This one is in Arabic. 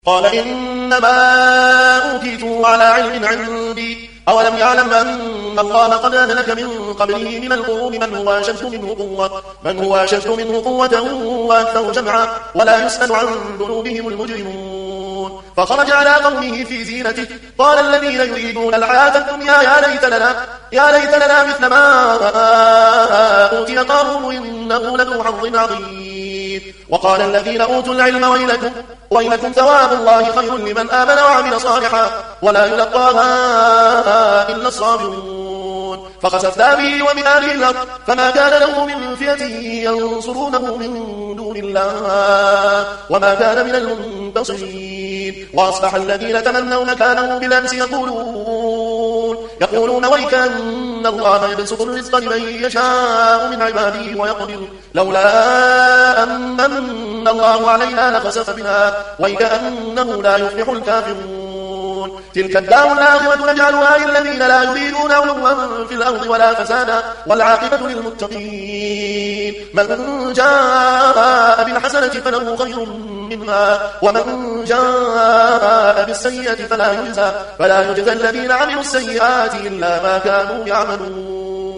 قال إنما أوتيته على علم عندي أولم يعلم أن الله قد أهلك من قبله من القرون من هو أشد منه قوة وأكثر جمعا ولا يسأل عن ذنوبهم المجرمون فخرج على قومه في زينته قال الذين يريدون الحياة الدنيا يا ليت لنا مثل ما أوتي قارون إنه لذو حظ عظيم وقال الذين أوتوا العلم ويلكم ثواب الله خير لمن آمن وعمل صالحا ولا يلقاها إلا الصابرون فخسفنا به وبآله الأرض فما كان له من فئة ينصرونه من دون الله وما كان من المنتصرين وأصبح الذين تمنوا مكانه بالأمس يقولون ويك أن الله يبسط الرزق لمن يشاء من عباده ويقدر لولا أن الله علينا لخسف بنا ويك أنه لا يفلح الكافرون تلك الدار الآخرة نجعلها للذين لا يريدون علوا في الأرض ولا فسادا والعاقبة للمتقين من جاء بالحسنة فله خير منها ومن جاء بالسيئة فلا يجزى الذين عملوا السيئات إلا ما كانوا يعملون